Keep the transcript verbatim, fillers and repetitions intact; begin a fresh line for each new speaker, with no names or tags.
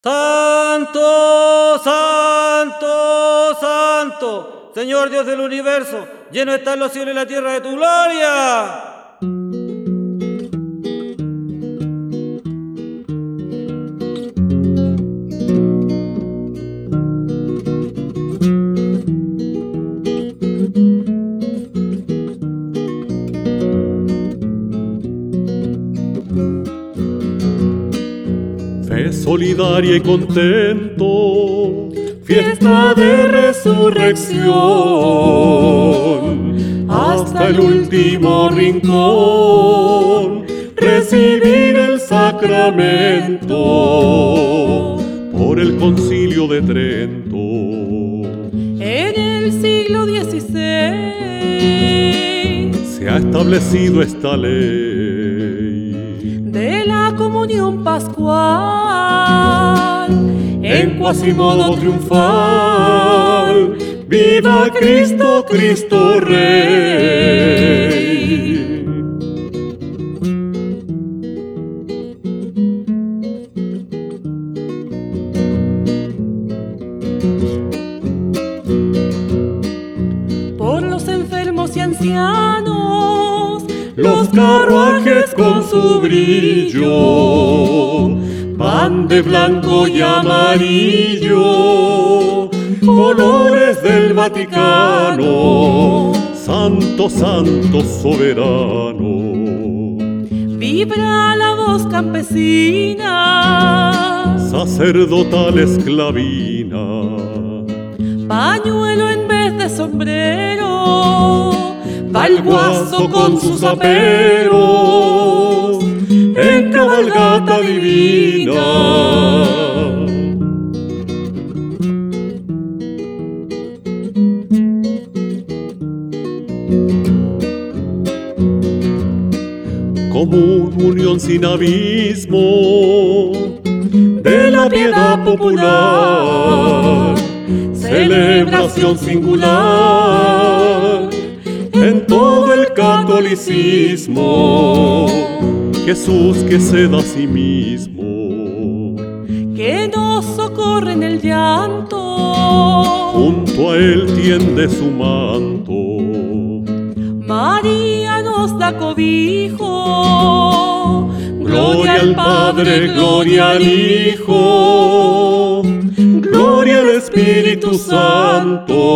Santo, santo, santo, Señor Dios del universo, lleno están los cielos y la tierra de tu gloria.
Fe solidaria y contento, fiesta de resurrección, hasta el último rincón, recibir el sacramento por el Concilio de Trento.
En el siglo dieciséis
se ha establecido esta ley
de la comunión pascual,
en cuasimodo triunfal. ¡Viva Cristo, Cristo Rey!
Por los enfermos y ancianos,
los carruajes con su brillo van de blanco y amarillo, colores del Vaticano, santo, santo, soberano.
Vibra la voz campesina,
sacerdotal esclavina,
pañuelo en vez de sombrero,
va el guaso con sus aperos en cabalgata divina. Común unión sin abismo de la piedad popular, celebración singular en todo el catolicismo. Jesús que se da a sí mismo,
que nos socorre en el llanto,
junto a él tiende su manto.
María nos da cobijo,
gloria al Padre, gloria al Hijo, gloria al Espíritu Santo.